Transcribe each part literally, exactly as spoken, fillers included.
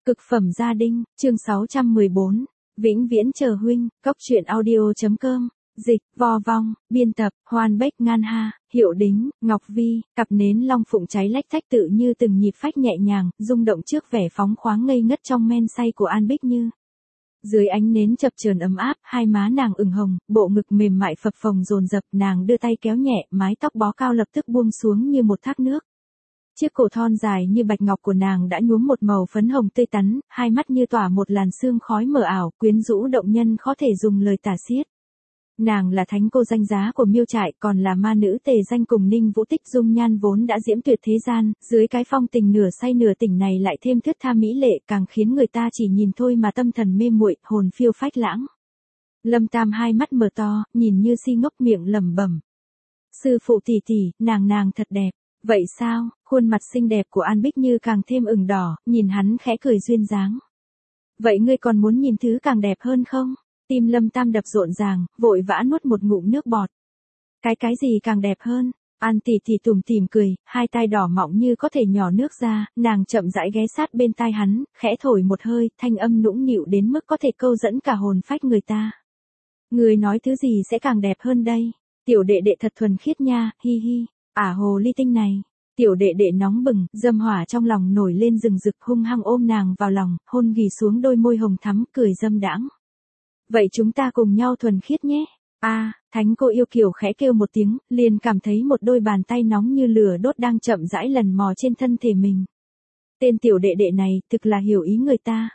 Cực phẩm gia đình, chương sáu trăm mười bốn. Vĩnh viễn chờ huynh, cốc truyện audio.com. Dịch, vo vong, biên tập, Hoan Bách Ngan Ha, Hiệu Đính, Ngọc Vi, cặp nến long phụng cháy lách tách tự như từng nhịp phách nhẹ nhàng, rung động trước vẻ phóng khoáng ngây ngất trong men say của An Bích Như. Dưới ánh nến chập chờn ấm áp, hai má nàng ửng hồng, bộ ngực mềm mại phập phồng dồn dập, nàng đưa tay kéo nhẹ, mái tóc bó cao lập tức buông xuống như một thác nước. Chiếc cổ thon dài như bạch ngọc của nàng đã nhuốm một màu phấn hồng tươi tắn, hai mắt như tỏa một làn sương khói mờ ảo, quyến rũ động nhân khó thể dùng lời tả xiết. Nàng là thánh cô danh giá của Miêu Trại, còn là ma nữ tề danh cùng Ninh Vũ Tích, dung nhan vốn đã diễm tuyệt thế gian, dưới cái phong tình nửa say nửa tỉnh này lại thêm thướt tha mỹ lệ, càng khiến người ta chỉ nhìn thôi mà tâm thần mê muội, hồn phiêu phách lãng. Lâm Tam hai mắt mở to, nhìn như si ngốc, miệng lẩm bẩm: "Sư phụ tỷ tỷ, nàng nàng thật đẹp." "Vậy sao?" Khuôn mặt xinh đẹp của An Bích Như càng thêm ửng đỏ, nhìn hắn khẽ cười duyên dáng. "Vậy ngươi còn muốn nhìn thứ càng đẹp hơn không?" Tim Lâm Tam đập rộn ràng, vội vã nuốt một ngụm nước bọt. Cái cái gì càng đẹp hơn? An tỷ tỷ tủm tỉm cười, hai tai đỏ mọng như có thể nhỏ nước ra, nàng chậm rãi ghé sát bên tai hắn, khẽ thổi một hơi, thanh âm nũng nịu đến mức có thể câu dẫn cả hồn phách người ta. "Người nói thứ gì sẽ càng đẹp hơn đây? Tiểu đệ đệ thật thuần khiết nha, hi hi." "Ả hồ ly tinh này." Tiểu đệ đệ nóng bừng, dâm hỏa trong lòng nổi lên rừng rực, hung hăng ôm nàng vào lòng, hôn ghì xuống đôi môi hồng thắm, cười dâm đãng. "Vậy chúng ta cùng nhau thuần khiết nhé." A, à, thánh cô yêu kiều khẽ kêu một tiếng, liền cảm thấy một đôi bàn tay nóng như lửa đốt đang chậm rãi lần mò trên thân thể mình. Tên tiểu đệ đệ này thực là hiểu ý người ta.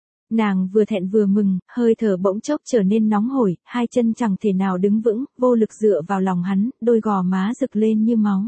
Nàng vừa thẹn vừa mừng, hơi thở bỗng chốc trở nên nóng hổi, hai chân chẳng thể nào đứng vững, vô lực dựa vào lòng hắn, đôi gò má rực lên như máu.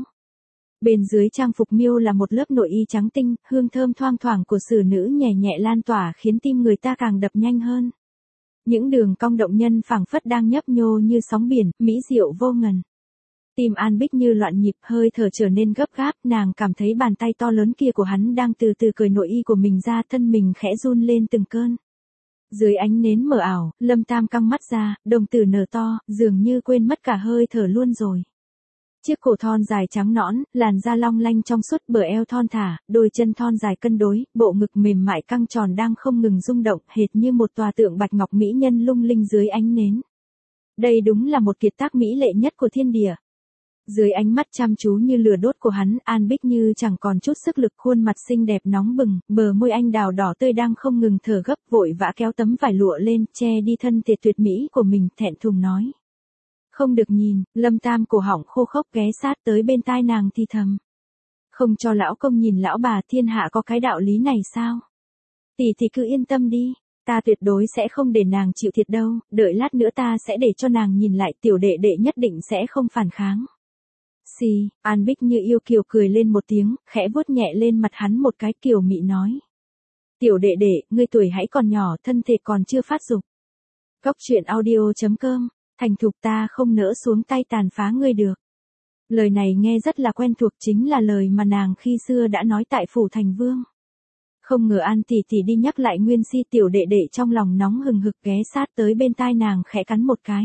Bên dưới trang phục Miêu là một lớp nội y trắng tinh, hương thơm thoang thoảng của xử nữ nhẹ nhẹ lan tỏa khiến tim người ta càng đập nhanh hơn. Những đường cong động nhân phảng phất đang nhấp nhô như sóng biển, mỹ diệu vô ngần. Tim An Bích Như loạn nhịp, hơi thở trở nên gấp gáp, nàng cảm thấy bàn tay to lớn kia của hắn đang từ từ cởi nội y của mình ra, thân mình khẽ run lên từng cơn. Dưới ánh nến mờ ảo, Lâm Tam căng mắt ra, đồng tử nở to, dường như quên mất cả hơi thở luôn rồi. Chiếc cổ thon dài trắng nõn, làn da long lanh trong suốt, bờ eo thon thả, đôi chân thon dài cân đối, bộ ngực mềm mại căng tròn đang không ngừng rung động, hệt như một tòa tượng bạch ngọc mỹ nhân lung linh dưới ánh nến. Đây đúng là một kiệt tác mỹ lệ nhất của thiên địa. Dưới ánh mắt chăm chú như lửa đốt của hắn, An Bích Như chẳng còn chút sức lực, khuôn mặt xinh đẹp nóng bừng, bờ môi anh đào đỏ tươi đang không ngừng thở gấp, vội vã kéo tấm vải lụa lên, che đi thân thể tuyệt mỹ của mình, thẹn thùng nói: "Không được nhìn." Lâm Tam cổ họng khô khốc ghé sát tới bên tai nàng thì thầm: "Không cho lão công nhìn lão bà, thiên hạ có cái đạo lý này sao? Tỷ thì cứ yên tâm đi, ta tuyệt đối sẽ không để nàng chịu thiệt đâu, đợi lát nữa ta sẽ để cho nàng nhìn lại, tiểu đệ đệ nhất định sẽ không phản kháng." Xì, An Bích Như yêu kiều cười lên một tiếng, khẽ vuốt nhẹ lên mặt hắn một cái, kiều mị nói: "Tiểu đệ đệ, ngươi tuổi hãy còn nhỏ, thân thể còn chưa phát dục." Cốc truyện audio.com. Thành thục, ta không nỡ xuống tay tàn phá ngươi được. Lời này nghe rất là quen thuộc, chính là lời mà nàng khi xưa đã nói tại phủ thành vương. Không ngờ An tỷ tỷ đi nhắc lại nguyên si, tiểu đệ đệ trong lòng nóng hừng hực ghé sát tới bên tai nàng khẽ cắn một cái.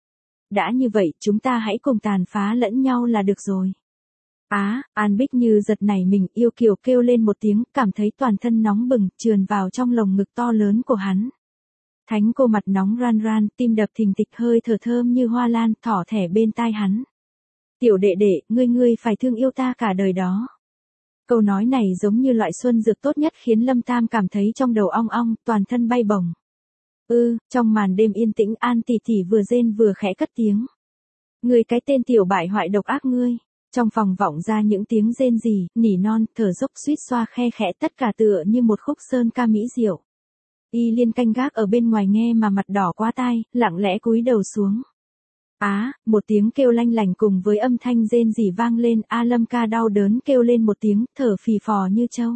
"Đã như vậy, chúng ta hãy cùng tàn phá lẫn nhau là được rồi." Á, à, An Bích Như giật nảy mình, yêu kiều kêu lên một tiếng, cảm thấy toàn thân nóng bừng, trườn vào trong lồng ngực to lớn của hắn. Thánh cô mặt nóng ran ran, tim đập thình thịch, hơi thở thơm như hoa lan, thỏ thẻ bên tai hắn. "Tiểu đệ đệ, ngươi ngươi phải thương yêu ta cả đời đó." Câu nói này giống như loại xuân dược tốt nhất, khiến Lâm Tam cảm thấy trong đầu ong ong, toàn thân bay bổng. Ư, trong màn đêm yên tĩnh, An tỷ tỷ vừa rên vừa khẽ cất tiếng: "Ngươi cái tên tiểu bại hoại độc ác ngươi." Trong phòng vọng ra những tiếng rên rỉ, nỉ non, thở dốc, suýt xoa khe khẽ, tất cả tựa như một khúc sơn ca mỹ diệu. Y Liên canh gác ở bên ngoài nghe mà mặt đỏ quá tai, lặng lẽ cúi đầu xuống. Á, à, một tiếng kêu lanh lành cùng với âm thanh rên rỉ vang lên, A Lâm ca đau đớn kêu lên một tiếng, thở phì phò như trâu.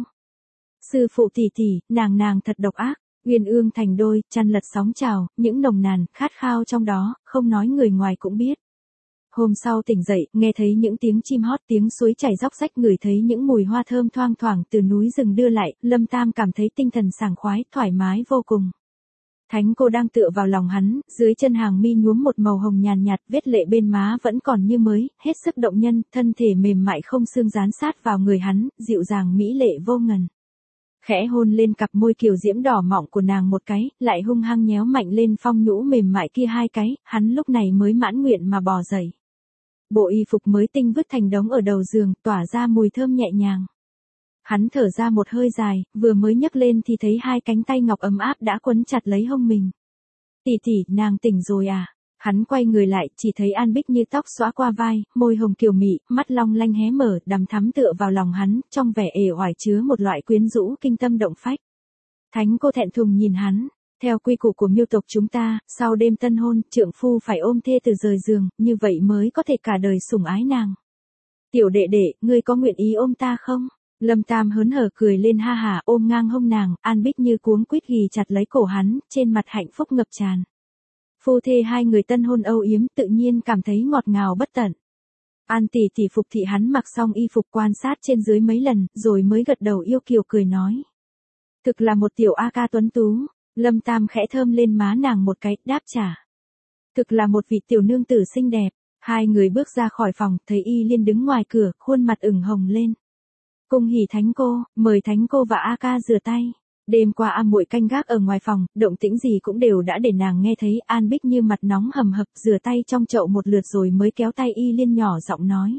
"Sư phụ tỷ tỷ, nàng nàng thật độc ác." Uyên ương thành đôi, chăn lật sóng trào, những nồng nàn, khát khao trong đó, không nói người ngoài cũng biết. Hôm sau tỉnh dậy, nghe thấy những tiếng chim hót, tiếng suối chảy róc rách, ngửi thấy những mùi hoa thơm thoang thoảng từ núi rừng đưa lại, Lâm Tam cảm thấy tinh thần sảng khoái, thoải mái vô cùng. Thánh cô đang tựa vào lòng hắn, dưới chân hàng mi nhuốm một màu hồng nhàn nhạt, vết lệ bên má vẫn còn như mới, hết sức động nhân, thân thể mềm mại không xương dán sát vào người hắn, dịu dàng mỹ lệ vô ngần. Khẽ hôn lên cặp môi kiều diễm đỏ mọng của nàng một cái, lại hung hăng nhéo mạnh lên phong nhũ mềm mại kia hai cái, hắn lúc này mới mãn nguyện mà bò dậy. Bộ y phục mới tinh vứt thành đống ở đầu giường, tỏa ra mùi thơm nhẹ nhàng. Hắn thở ra một hơi dài, vừa mới nhấc lên thì thấy hai cánh tay ngọc ấm áp đã quấn chặt lấy hông mình. Tỷ tỷ, nàng tỉnh rồi à? Hắn quay người lại, chỉ thấy An Bích Như tóc xõa qua vai, môi hồng kiều mị, mắt long lanh hé mở, đằm thắm tựa vào lòng hắn, trong vẻ ể oải chứa một loại quyến rũ kinh tâm động phách. Thánh cô thẹn thùng nhìn hắn, theo quy củ của Miêu tộc chúng ta, sau đêm tân hôn, trượng phu phải ôm thê từ rời giường, như vậy mới có thể cả đời sủng ái nàng. Tiểu đệ đệ, ngươi có nguyện ý ôm ta không? Lâm Tam hớn hở cười lên ha hả, ôm ngang hông nàng, An Bích Như cuống quýt ghì chặt lấy cổ hắn, trên mặt hạnh phúc ngập tràn. Phu thê hai người tân hôn âu yếm tự nhiên cảm thấy ngọt ngào bất tận. An tỷ tỷ phục thị hắn mặc xong y phục quan sát trên dưới mấy lần, rồi mới gật đầu yêu kiều cười nói. Thực là một tiểu A ca tuấn tú. Lâm Tam khẽ thơm lên má nàng một cái, đáp trả. Thực là một vị tiểu nương tử xinh đẹp. Hai người bước ra khỏi phòng, thấy Y Liên đứng ngoài cửa, khuôn mặt ửng hồng lên. Cung hỉ thánh cô, mời thánh cô và A ca rửa tay. Đêm qua A muội canh gác ở ngoài phòng, động tĩnh gì cũng đều đã để nàng nghe thấy. An Bích Như mặt nóng hầm hập, rửa tay trong chậu một lượt rồi mới kéo tay Y Liên nhỏ giọng nói.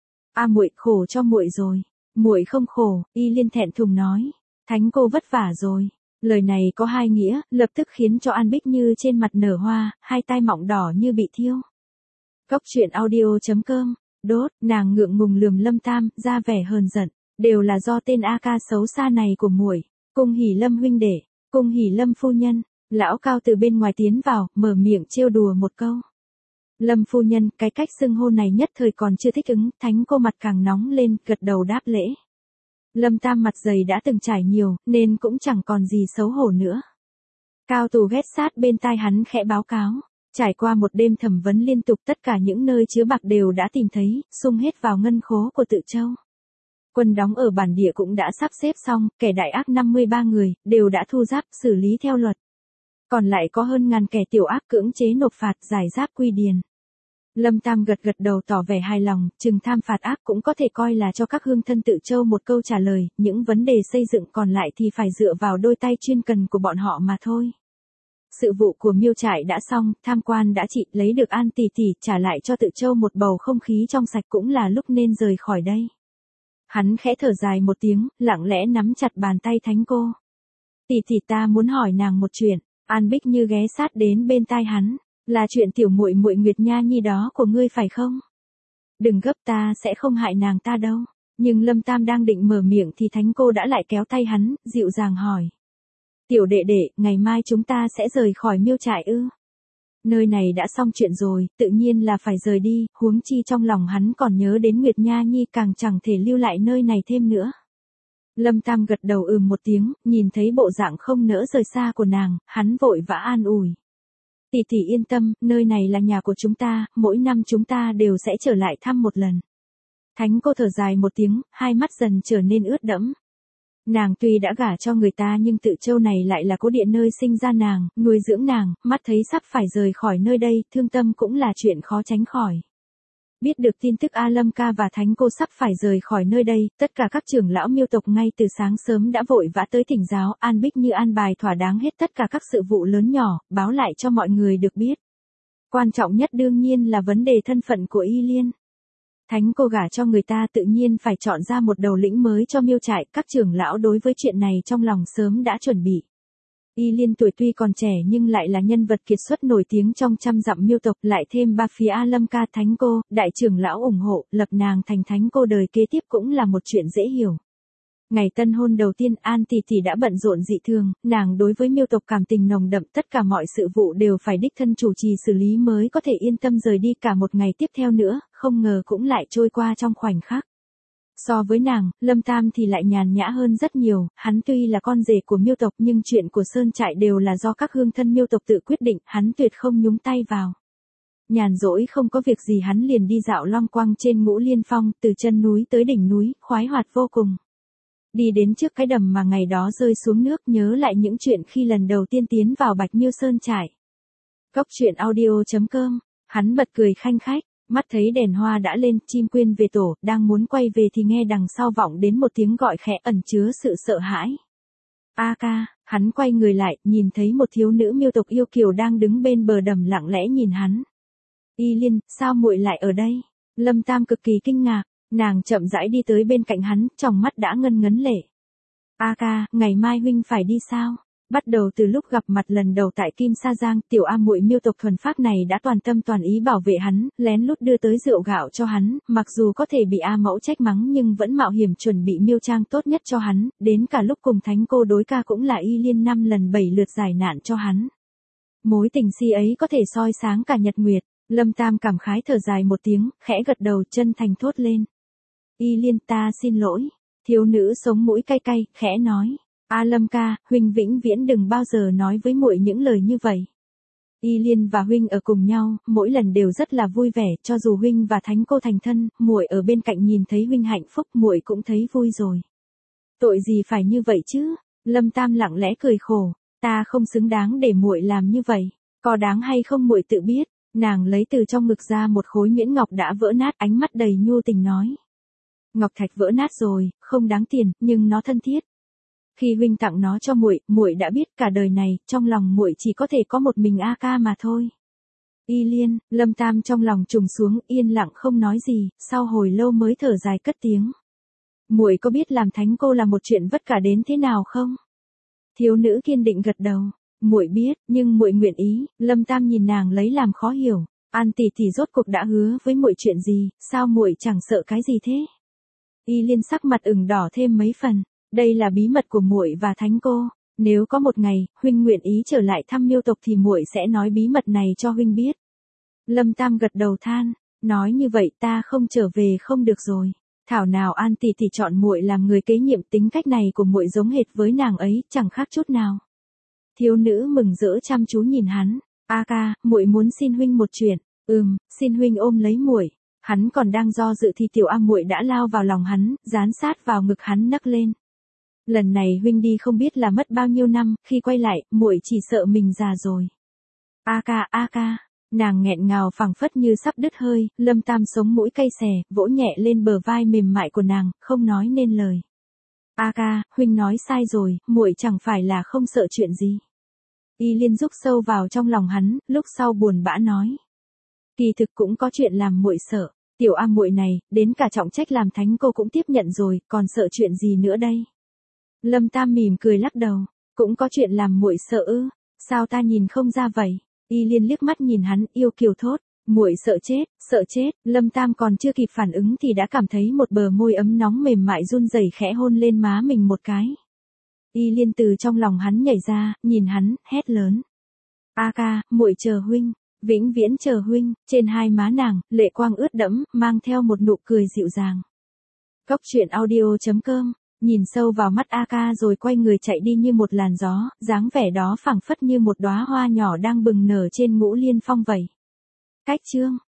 A muội khổ cho muội rồi. Muội không khổ, Y Liên thẹn thùng nói. Thánh cô vất vả rồi. Lời này có hai nghĩa, lập tức khiến cho An Bích Như trên mặt nở hoa, hai tai mọng đỏ như bị thiêu. Cốc truyện audio chấm com, đốt, nàng ngượng ngùng lườm Lâm Tam, ra vẻ hờn giận, đều là do tên A ca xấu xa này của muội. Cung hỉ Lâm huynh đệ, cung hỉ Lâm phu nhân. Lão cao từ bên ngoài tiến vào, mở miệng trêu đùa một câu. Lâm phu nhân, cái cách xưng hô này nhất thời còn chưa thích ứng, thánh cô mặt càng nóng lên, gật đầu đáp lễ. Lâm Tam mặt dày đã từng trải nhiều, nên cũng chẳng còn gì xấu hổ nữa. Cao Tù ghét sát bên tai hắn khẽ báo cáo. Trải qua một đêm thẩm vấn liên tục, tất cả những nơi chứa bạc đều đã tìm thấy, sung hết vào ngân khố của Tự Châu. Quân đóng ở bản địa cũng đã sắp xếp xong, kẻ đại ác năm mươi ba người, đều đã thu giáp xử lý theo luật. Còn lại có hơn ngàn kẻ tiểu ác cưỡng chế nộp phạt giải giáp quy điền. Lâm Tam gật gật đầu tỏ vẻ hài lòng, chừng tham phạt ác cũng có thể coi là cho các hương thân Tự Châu một câu trả lời, những vấn đề xây dựng còn lại thì phải dựa vào đôi tay chuyên cần của bọn họ mà thôi. Sự vụ của Miêu trại đã xong, tham quan đã trị, lấy được An tỷ tỷ, trả lại cho Tự Châu một bầu không khí trong sạch cũng là lúc nên rời khỏi đây. Hắn khẽ thở dài một tiếng, lặng lẽ nắm chặt bàn tay thánh cô. Tỷ tỷ ta muốn hỏi nàng một chuyện. An Bích Như ghé sát đến bên tai hắn. Là chuyện tiểu muội muội Nguyệt Nha Nhi đó của ngươi phải không? Đừng gấp, ta sẽ không hại nàng ta đâu. Nhưng Lâm Tam đang định mở miệng thì thánh cô đã lại kéo tay hắn, dịu dàng hỏi. Tiểu đệ đệ, ngày mai chúng ta sẽ rời khỏi Miêu trại ư? Nơi này đã xong chuyện rồi, tự nhiên là phải rời đi, huống chi trong lòng hắn còn nhớ đến Nguyệt Nha Nhi, càng chẳng thể lưu lại nơi này thêm nữa. Lâm Tam gật đầu ừm một tiếng, nhìn thấy bộ dạng không nỡ rời xa của nàng, hắn vội vã an ủi. Tỷ tỷ yên tâm, nơi này là nhà của chúng ta, mỗi năm chúng ta đều sẽ trở lại thăm một lần. Thánh cô thở dài một tiếng, hai mắt dần trở nên ướt đẫm. Nàng tuy đã gả cho người ta nhưng Tự Châu này lại là cố địa nơi sinh ra nàng, nuôi dưỡng nàng, mắt thấy sắp phải rời khỏi nơi đây, thương tâm cũng là chuyện khó tránh khỏi. Biết được tin tức A Lâm ca và thánh cô sắp phải rời khỏi nơi đây, tất cả các trưởng lão Miêu tộc ngay từ sáng sớm đã vội vã tới thỉnh giáo. An Bích Như an bài thỏa đáng hết tất cả các sự vụ lớn nhỏ, báo lại cho mọi người được biết. Quan trọng nhất đương nhiên là vấn đề thân phận của Y Liên. Thánh cô gả cho người ta tự nhiên phải chọn ra một đầu lĩnh mới cho Miêu trại, các trưởng lão đối với chuyện này trong lòng sớm đã chuẩn bị. Y Liên tuổi tuy còn trẻ nhưng lại là nhân vật kiệt xuất nổi tiếng trong trăm dặm Miêu tộc, lại thêm ba phía A Lâm ca thánh cô, đại trưởng lão ủng hộ, lập nàng thành thánh cô đời kế tiếp cũng là một chuyện dễ hiểu. Ngày tân hôn đầu tiên, An tỷ tỷ đã bận rộn dị thường, nàng đối với Miêu tộc cảm tình nồng đậm, tất cả mọi sự vụ đều phải đích thân chủ trì xử lý mới có thể yên tâm rời đi. Cả một ngày tiếp theo nữa, không ngờ cũng lại trôi qua trong khoảnh khắc. So với nàng, Lâm Tam thì lại nhàn nhã hơn rất nhiều, hắn tuy là con rể của Miêu tộc nhưng chuyện của Sơn trại đều là do các hương thân Miêu tộc tự quyết định, hắn tuyệt không nhúng tay vào. Nhàn rỗi không có việc gì hắn liền đi dạo long quăng trên Ngũ Liên Phong, từ chân núi tới đỉnh núi, khoái hoạt vô cùng. Đi đến trước cái đầm mà ngày đó rơi xuống nước, nhớ lại những chuyện khi lần đầu tiên tiến vào Bạch Miêu Sơn trại. Cốc truyện audio chấm com, hắn bật cười khanh khách. Mắt thấy đèn hoa đã lên, chim quyên về tổ, đang muốn quay về thì nghe đằng sau vọng đến một tiếng gọi khẽ ẩn chứa sự sợ hãi. A ca, hắn quay người lại, nhìn thấy một thiếu nữ miêu tộc yêu kiều đang đứng bên bờ đầm lặng lẽ nhìn hắn. Y Liên, sao muội lại ở đây? Lâm Tam cực kỳ kinh ngạc, nàng chậm rãi đi tới bên cạnh hắn, trong mắt đã ngân ngấn lệ. A ca, ngày mai huynh phải đi sao? Bắt đầu từ lúc gặp mặt lần đầu tại Kim Sa Giang, tiểu A muội miêu tộc thuần phác này đã toàn tâm toàn ý bảo vệ hắn, lén lút đưa tới rượu gạo cho hắn, mặc dù có thể bị A mẫu trách mắng nhưng vẫn mạo hiểm chuẩn bị miêu trang tốt nhất cho hắn, đến cả lúc cùng thánh cô đối ca cũng là Y Liên năm lần bảy lượt giải nạn cho hắn. Mối tình si ấy có thể soi sáng cả nhật nguyệt. Lâm Tam cảm khái thở dài một tiếng, khẽ gật đầu chân thành thốt lên. Y Liên, ta xin lỗi. Thiếu nữ sống mũi cay cay, khẽ nói. A Lâm ca, huynh vĩnh viễn đừng bao giờ nói với muội những lời như vậy. Y Liên và huynh ở cùng nhau, mỗi lần đều rất là vui vẻ, cho dù huynh và thánh cô thành thân, muội ở bên cạnh nhìn thấy huynh hạnh phúc, muội cũng thấy vui rồi. Tội gì phải như vậy chứ? Lâm Tam lặng lẽ cười khổ, ta không xứng đáng để muội làm như vậy, có đáng hay không muội tự biết. Nàng lấy từ trong ngực ra một khối nhuyễn ngọc đã vỡ nát, ánh mắt đầy nhu tình nói. Ngọc thạch vỡ nát rồi, không đáng tiền, nhưng nó thân thiết. Khi huynh tặng nó cho muội, muội đã biết cả đời này, trong lòng muội chỉ có thể có một mình A ca mà thôi. Y Liên, Lâm Tam trong lòng trùng xuống, yên lặng không nói gì, sau hồi lâu mới thở dài cất tiếng. Muội có biết làm thánh cô là một chuyện vất cả đến thế nào không? Thiếu nữ kiên định gật đầu. Muội biết, nhưng muội nguyện ý. Lâm Tam nhìn nàng lấy làm khó hiểu. An tỷ tỷ rốt cuộc đã hứa với muội chuyện gì, sao muội chẳng sợ cái gì thế? Y Liên sắc mặt ửng đỏ thêm mấy phần. Đây là bí mật của muội và thánh cô. Nếu có một ngày, huynh nguyện ý trở lại thăm miêu tộc thì muội sẽ nói bí mật này cho huynh biết. Lâm Tam gật đầu than, nói như vậy ta không trở về không được rồi. Thảo nào An tỷ tỷ chọn muội làm người kế nhiệm, tính cách này của muội giống hệt với nàng ấy, chẳng khác chút nào. Thiếu nữ mừng rỡ chăm chú nhìn hắn. A ca, muội muốn xin huynh một chuyện. Ừm, xin huynh ôm lấy muội. Hắn còn đang do dự thì tiểu A muội đã lao vào lòng hắn, dán sát vào ngực hắn nấc lên. Lần này huynh đi không biết là mất bao nhiêu năm, khi quay lại, muội chỉ sợ mình già rồi. A ca, a ca. Nàng nghẹn ngào phảng phất như sắp đứt hơi, Lâm Tam sống mũi cay xè, vỗ nhẹ lên bờ vai mềm mại của nàng, không nói nên lời. A ca, huynh nói sai rồi, muội chẳng phải là không sợ chuyện gì. Y Liên rúc sâu vào trong lòng hắn, lúc sau buồn bã nói. Kỳ thực cũng có chuyện làm muội sợ, tiểu A muội này, đến cả trọng trách làm thánh cô cũng tiếp nhận rồi, còn sợ chuyện gì nữa đây? Lâm Tam mỉm cười lắc đầu, cũng có chuyện làm muội sợ ư, sao ta nhìn không ra vậy? Y Liên liếc mắt nhìn hắn, yêu kiều thốt, muội sợ chết, sợ chết. Lâm Tam còn chưa kịp phản ứng thì đã cảm thấy một bờ môi ấm nóng mềm mại run rẩy khẽ hôn lên má mình một cái. Y Liên từ trong lòng hắn nhảy ra, nhìn hắn, hét lớn. A ca, muội chờ huynh, vĩnh viễn chờ huynh. Trên hai má nàng, lệ quang ướt đẫm, mang theo một nụ cười dịu dàng. Cốc truyện audio chấm com, nhìn sâu vào mắt A ca rồi quay người chạy đi như một làn gió, dáng vẻ đó phảng phất như một đóa hoa nhỏ đang bừng nở trên ngũ liên phong vậy. Cách chương